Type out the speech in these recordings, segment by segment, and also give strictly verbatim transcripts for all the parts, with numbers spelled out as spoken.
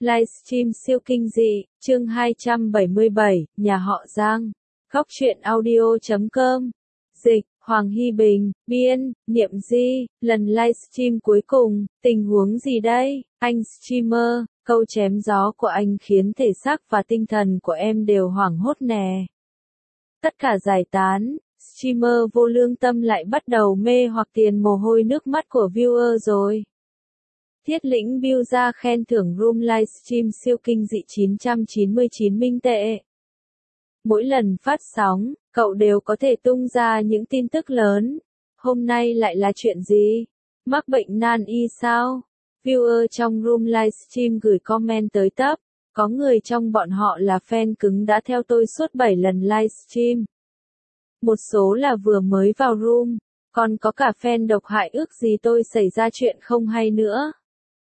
Livestream siêu kinh dị, chương hai trăm bảy mươi bảy, nhà họ Giang. Góc truyện audio chấm com. Dịch, Hoàng Hy Bình, biên, Niệm Di, lần livestream cuối cùng, tình huống gì đây, anh streamer, câu chém gió của anh khiến thể xác và tinh thần của em đều hoảng hốt nè. Tất cả giải tán, streamer vô lương tâm lại bắt đầu mê hoặc tiền mồ hôi nước mắt của viewer rồi. Thiết Lĩnh build ra khen thưởng room livestream siêu kinh dị chín trăm chín mươi chín minh tệ. Mỗi lần phát sóng, cậu đều có thể tung ra những tin tức lớn. Hôm nay lại là chuyện gì? Mắc bệnh nan y sao? Viewer trong room livestream gửi comment tới tấp. Có người trong bọn họ là fan cứng đã theo tôi suốt bảy lần livestream. Một số là vừa mới vào room, còn có cả fan độc hại ước gì tôi xảy ra chuyện không hay nữa.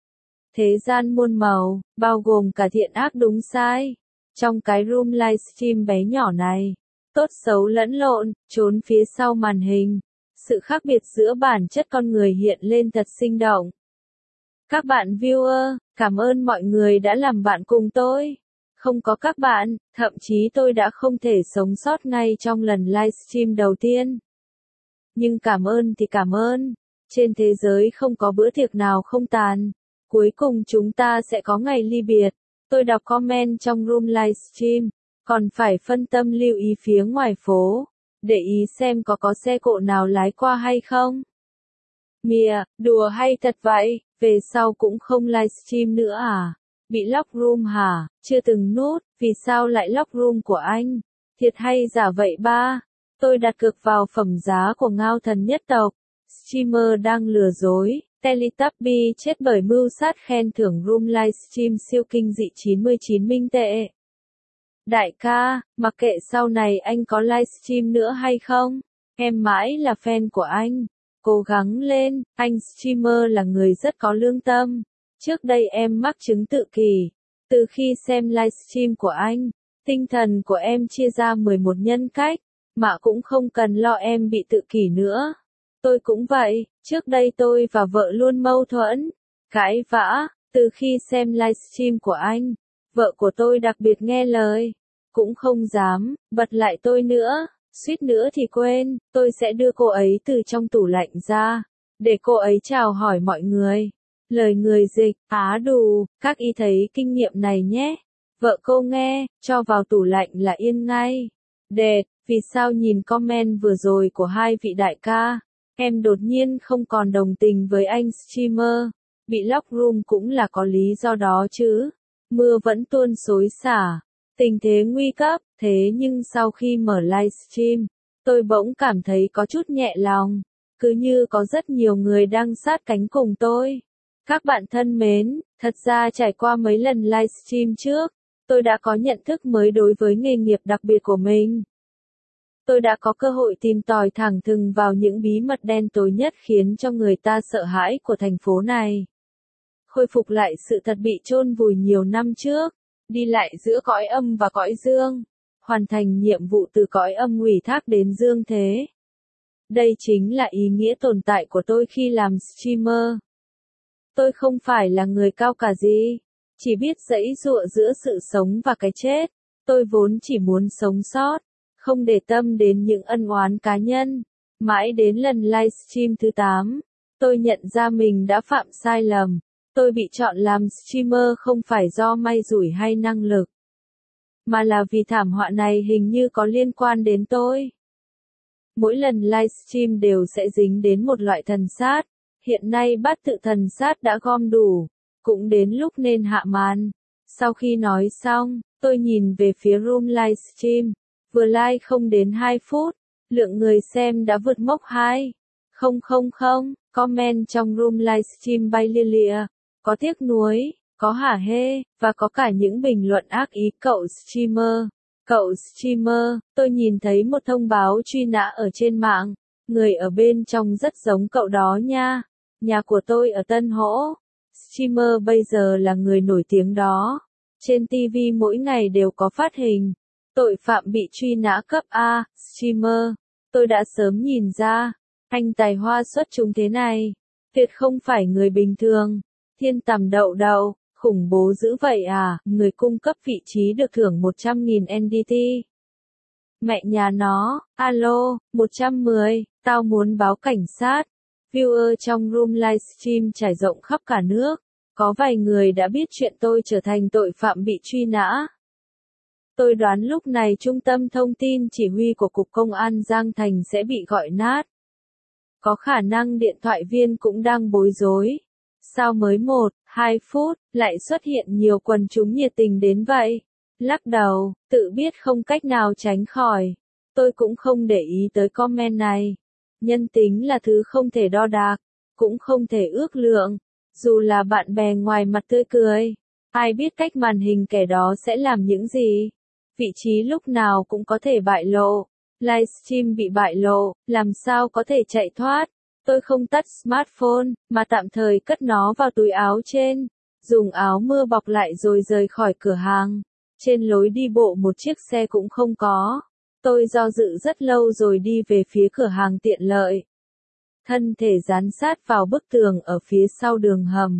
Thế gian muôn màu, bao gồm cả thiện ác đúng sai. Trong cái room livestream bé nhỏ này, tốt xấu lẫn lộn, trốn phía sau màn hình. Sự khác biệt giữa bản chất con người hiện lên thật sinh động. Các bạn viewer, cảm ơn mọi người đã làm bạn cùng tôi. Không có các bạn, thậm chí tôi đã không thể sống sót ngay trong lần livestream đầu tiên. Nhưng cảm ơn thì cảm ơn. Trên thế giới không có bữa tiệc nào không tàn. Cuối cùng chúng ta sẽ có ngày ly biệt. Tôi đọc comment trong room livestream, còn phải phân tâm lưu ý phía ngoài phố, để ý xem có có xe cộ nào lái qua hay không. Mìa, đùa hay thật vậy, về sau cũng không livestream nữa à? Bị lock room hả? Chưa từng nút, vì sao lại lock room của anh? Thiệt hay giả vậy ba? Tôi đặt cược vào phẩm giá của ngao thần nhất tộc. Streamer đang lừa dối. Teletubby chết bởi mưu sát khen thưởng room livestream siêu kinh dị chín mươi chín minh tệ. Đại ca, mặc kệ sau này anh có livestream nữa hay không, em mãi là fan của anh. Cố gắng lên, anh streamer là người rất có lương tâm. Trước đây em mắc chứng tự kỷ. Từ khi xem livestream của anh, tinh thần của em chia ra mười một nhân cách, mà cũng không cần lo em bị tự kỷ nữa. Tôi cũng vậy, trước đây tôi và vợ luôn mâu thuẫn, cãi vã, từ khi xem livestream của anh, vợ của tôi đặc biệt nghe lời, cũng không dám bật lại tôi nữa, suýt nữa thì quên, tôi sẽ đưa cô ấy từ trong tủ lạnh ra, để cô ấy chào hỏi mọi người. Lời người dịch, á đù, các y thấy kinh nghiệm này nhé. Vợ cô nghe, cho vào tủ lạnh là yên ngay. Đệt, vì sao nhìn comment vừa rồi của hai vị đại ca? Em đột nhiên không còn đồng tình với anh streamer, bị lock room cũng là có lý do đó chứ. Mưa vẫn tuôn xối xả, tình thế nguy cấp, thế nhưng sau khi mở livestream, tôi bỗng cảm thấy có chút nhẹ lòng, cứ như có rất nhiều người đang sát cánh cùng tôi. Các bạn thân mến, thật ra trải qua mấy lần livestream trước, tôi đã có nhận thức mới đối với nghề nghiệp đặc biệt của mình. Tôi đã có cơ hội tìm tòi thẳng thừng vào những bí mật đen tối nhất khiến cho người ta sợ hãi của thành phố này. Khôi phục lại sự thật bị chôn vùi nhiều năm trước, đi lại giữa cõi âm và cõi dương, hoàn thành nhiệm vụ từ cõi âm ủy thác đến dương thế. Đây chính là ý nghĩa tồn tại của tôi khi làm streamer. Tôi không phải là người cao cả gì, chỉ biết giãy giụa giữa sự sống và cái chết. Tôi vốn chỉ muốn sống sót, không để tâm đến những ân oán cá nhân. Mãi đến lần livestream thứ tám, tôi nhận ra mình đã phạm sai lầm. Tôi bị chọn làm streamer không phải do may rủi hay năng lực, mà là vì thảm họa này hình như có liên quan đến tôi. Mỗi lần livestream đều sẽ dính đến một loại thần sát. Hiện nay bát tự thần sát đã gom đủ, cũng đến lúc nên hạ màn. Sau khi nói xong, tôi nhìn về phía room livestream. Vừa like không đến hai phút, lượng người xem đã vượt mốc hai không không không, comment trong room livestream bay lia lịa, có tiếc nuối, có hả hê, và có cả những bình luận ác ý. Cậu streamer, cậu streamer, tôi nhìn thấy một thông báo truy nã ở trên mạng, người ở bên trong rất giống cậu đó nha, nhà của tôi ở Tân Hỗ, streamer bây giờ là người nổi tiếng đó, trên ti vi mỗi ngày đều có phát hình. Tội phạm bị truy nã cấp A, streamer. Tôi đã sớm nhìn ra, anh tài hoa xuất chúng thế này, tuyệt không phải người bình thường. Thiên tầm đậu đậu, Khủng bố dữ vậy à, người cung cấp vị trí được thưởng một trăm nghìn en đê tê. Mẹ nhà nó, alo, một trăm mười, tao muốn báo cảnh sát. Viewer trong room livestream trải rộng khắp cả nước. Có vài người đã biết chuyện tôi trở thành tội phạm bị truy nã. Tôi đoán lúc này trung tâm thông tin chỉ huy của Cục Công an Giang Thành sẽ bị gọi nát. Có khả năng điện thoại viên cũng đang bối rối. Sao mới một, hai phút, lại xuất hiện nhiều quần chúng nhiệt tình đến vậy? Lắc đầu, tự biết không cách nào tránh khỏi. Tôi cũng không để ý tới comment này. Nhân tính là thứ không thể đo đạc, cũng không thể ước lượng. Dù là bạn bè ngoài mặt tươi cười, ai biết cách màn hình kẻ đó sẽ làm những gì? Vị trí lúc nào cũng có thể bại lộ. Livestream bị bại lộ, làm sao có thể chạy thoát? Tôi không tắt smartphone, mà tạm thời cất nó vào túi áo trên. Dùng áo mưa bọc lại rồi rời khỏi cửa hàng. Trên lối đi bộ một chiếc xe cũng không có. Tôi do dự rất lâu rồi đi về phía cửa hàng tiện lợi. Thân thể dán sát vào bức tường ở phía sau đường hầm.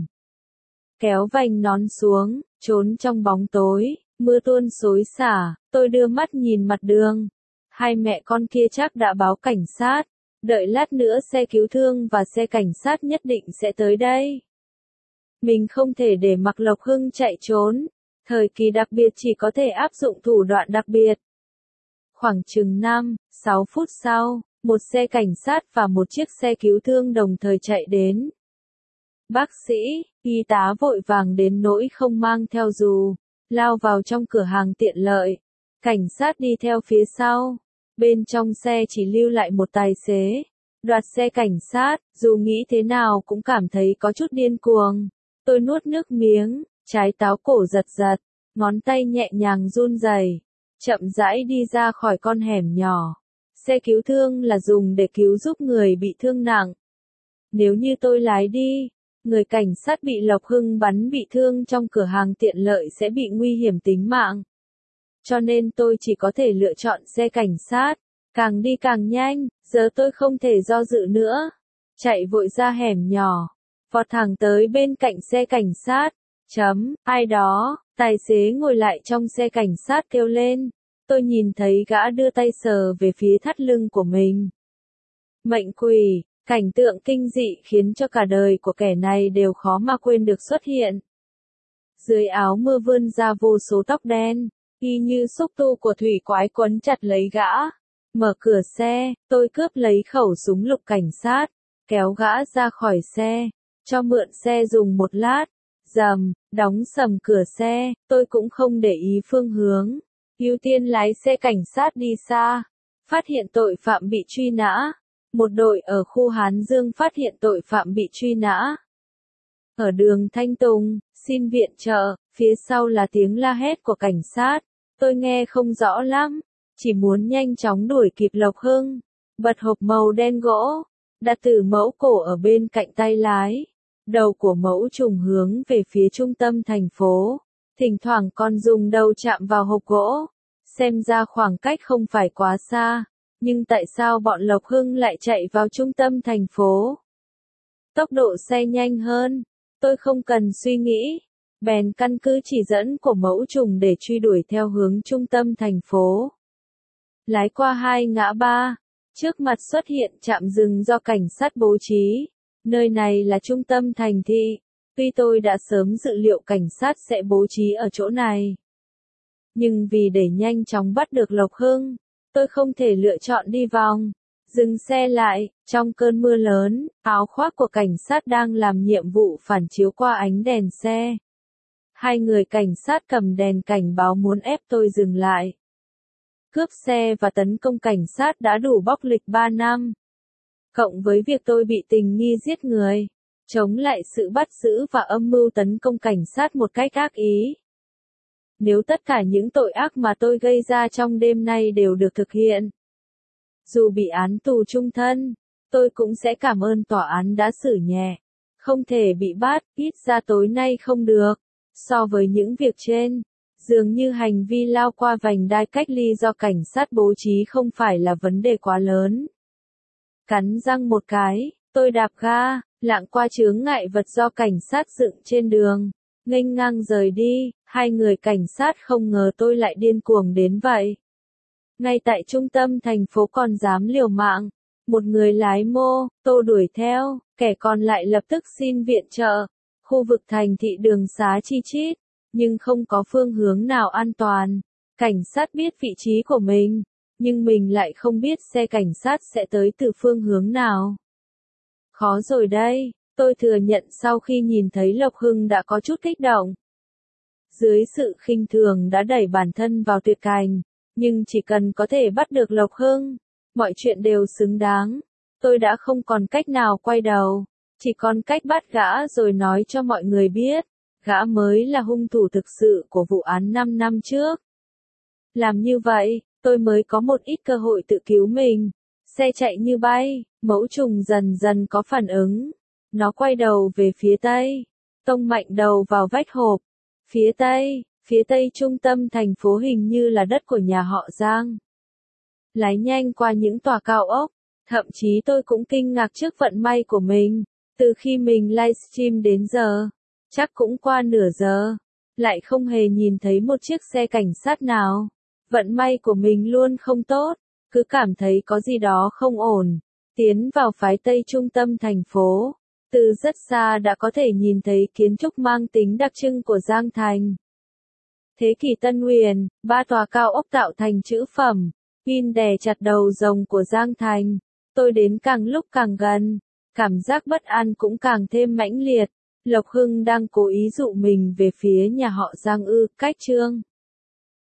Kéo vành nón xuống, trốn trong bóng tối, mưa tuôn xối xả, tôi đưa mắt nhìn mặt đường. Hai mẹ con kia chắc đã báo cảnh sát. Đợi lát nữa xe cứu thương và xe cảnh sát nhất định sẽ tới đây. Mình không thể để mặc Lộc Hưng chạy trốn. Thời kỳ đặc biệt chỉ có thể áp dụng thủ đoạn đặc biệt. Khoảng chừng năm, sáu phút sau, một xe cảnh sát và một chiếc xe cứu thương đồng thời chạy đến. Bác sĩ, y tá vội vàng đến nỗi không mang theo dù, lao vào trong cửa hàng tiện lợi. Cảnh sát đi theo phía sau. Bên trong xe chỉ lưu lại một tài xế. Đoạt xe cảnh sát, dù nghĩ thế nào cũng cảm thấy có chút điên cuồng. Tôi nuốt nước miếng, trái táo cổ giật giật, ngón tay nhẹ nhàng run rẩy, chậm rãi đi ra khỏi con hẻm nhỏ. Xe cứu thương là dùng để cứu giúp người bị thương nặng. Nếu như tôi lái đi, người cảnh sát bị Lộc Hưng bắn bị thương trong cửa hàng tiện lợi sẽ bị nguy hiểm tính mạng. Cho nên tôi chỉ có thể lựa chọn xe cảnh sát. Càng đi càng nhanh, giờ tôi không thể do dự nữa. Chạy vội ra hẻm nhỏ, vọt thẳng tới bên cạnh xe cảnh sát. Chấm, ai đó, tài xế ngồi lại trong xe cảnh sát kêu lên. Tôi nhìn thấy gã đưa tay sờ về phía thắt lưng của mình. Mệnh quỷ, cảnh tượng kinh dị khiến cho cả đời của kẻ này đều khó mà quên được xuất hiện. Dưới áo mưa vươn ra vô số tóc đen, y như xúc tu của thủy quái quấn chặt lấy gã. Mở cửa xe, tôi cướp lấy khẩu súng lục cảnh sát, kéo gã ra khỏi xe, cho mượn xe dùng một lát. Dầm, đóng sầm cửa xe, tôi cũng không để ý phương hướng. Ưu tiên lái xe cảnh sát đi xa. Phát hiện tội phạm bị truy nã. Một đội ở khu Hán Dương phát hiện tội phạm bị truy nã. Ở đường Thanh Tùng, xin viện trợ, phía sau là tiếng la hét của cảnh sát. Tôi nghe không rõ lắm, chỉ muốn nhanh chóng đuổi kịp Lộc Hưng. Bật hộp màu đen gỗ, đặt từ mẫu cổ ở bên cạnh tay lái. Đầu của mẫu trùng hướng về phía trung tâm thành phố. Thỉnh thoảng còn dùng đầu chạm vào hộp gỗ. Xem ra khoảng cách không phải quá xa. Nhưng tại sao bọn Lộc Hưng lại chạy vào trung tâm thành phố? Tốc độ xe nhanh hơn. Tôi không cần suy nghĩ. Bèn căn cứ chỉ dẫn của mẫu trùng để truy đuổi theo hướng trung tâm thành phố. Lái qua hai ngã ba. Trước mặt xuất hiện trạm dừng do cảnh sát bố trí. Nơi này là trung tâm thành thị. Tuy tôi đã sớm dự liệu cảnh sát sẽ bố trí ở chỗ này. Nhưng vì để nhanh chóng bắt được Lộc Hưng, tôi không thể lựa chọn đi vòng. Dừng xe lại, trong cơn mưa lớn, áo khoác của cảnh sát đang làm nhiệm vụ phản chiếu qua ánh đèn xe. Hai người cảnh sát cầm đèn cảnh báo muốn ép tôi dừng lại. Cướp xe và tấn công cảnh sát đã đủ bóc lịch ba năm. Cộng với việc tôi bị tình nghi giết người, chống lại sự bắt giữ và âm mưu tấn công cảnh sát một cách ác ý. Nếu tất cả những tội ác mà tôi gây ra trong đêm nay đều được thực hiện, dù bị án tù chung thân, tôi cũng sẽ cảm ơn tòa án đã xử nhẹ. Không thể bị bắt, ít ra tối nay không được. So với những việc trên, dường như hành vi lao qua vành đai cách ly do cảnh sát bố trí không phải là vấn đề quá lớn. Cắn răng một cái, tôi đạp ga, lạng qua chướng ngại vật do cảnh sát dựng trên đường. nghênh ngang rời đi, hai người cảnh sát không ngờ tôi lại điên cuồng đến vậy. Ngay tại trung tâm thành phố còn dám liều mạng, một người lái mô tô đuổi theo, kẻ còn lại lập tức xin viện trợ. Khu vực thành thị đường xá chi chít, nhưng không có phương hướng nào an toàn. Cảnh sát biết vị trí của mình, nhưng mình lại không biết xe cảnh sát sẽ tới từ phương hướng nào. Khó rồi đây, tôi thừa nhận sau khi nhìn thấy Lộc Hưng đã có chút kích động. Dưới sự khinh thường đã đẩy bản thân vào tuyệt cảnh, nhưng chỉ cần có thể bắt được Lộc Hưng, mọi chuyện đều xứng đáng. Tôi đã không còn cách nào quay đầu, chỉ còn cách bắt gã rồi nói cho mọi người biết, gã mới là hung thủ thực sự của vụ án năm năm trước. Làm như vậy, tôi mới có một ít cơ hội tự cứu mình. Xe chạy như bay, mẫu trùng dần dần có phản ứng. Nó quay đầu về phía tây, tông mạnh đầu vào vách hộp. Phía tây, phía tây trung tâm thành phố hình như là đất của nhà họ Giang. Lái nhanh qua những tòa cao ốc, thậm chí tôi cũng kinh ngạc trước vận may của mình. Từ khi mình livestream đến giờ, chắc cũng qua nửa giờ, lại không hề nhìn thấy một chiếc xe cảnh sát nào. Vận may của mình luôn không tốt, cứ cảm thấy có gì đó không ổn. Tiến vào phái tây trung tâm thành phố, từ rất xa đã có thể nhìn thấy kiến trúc mang tính đặc trưng của Giang Thành. Thế kỷ Tân Huyền, ba tòa cao ốc tạo thành chữ phẩm, pin đè chặt đầu rồng của Giang Thành. Tôi đến càng lúc càng gần, cảm giác bất an cũng càng thêm mãnh liệt. Lộc Hưng đang cố ý dụ mình về phía nhà họ Giang ư, cách Trương.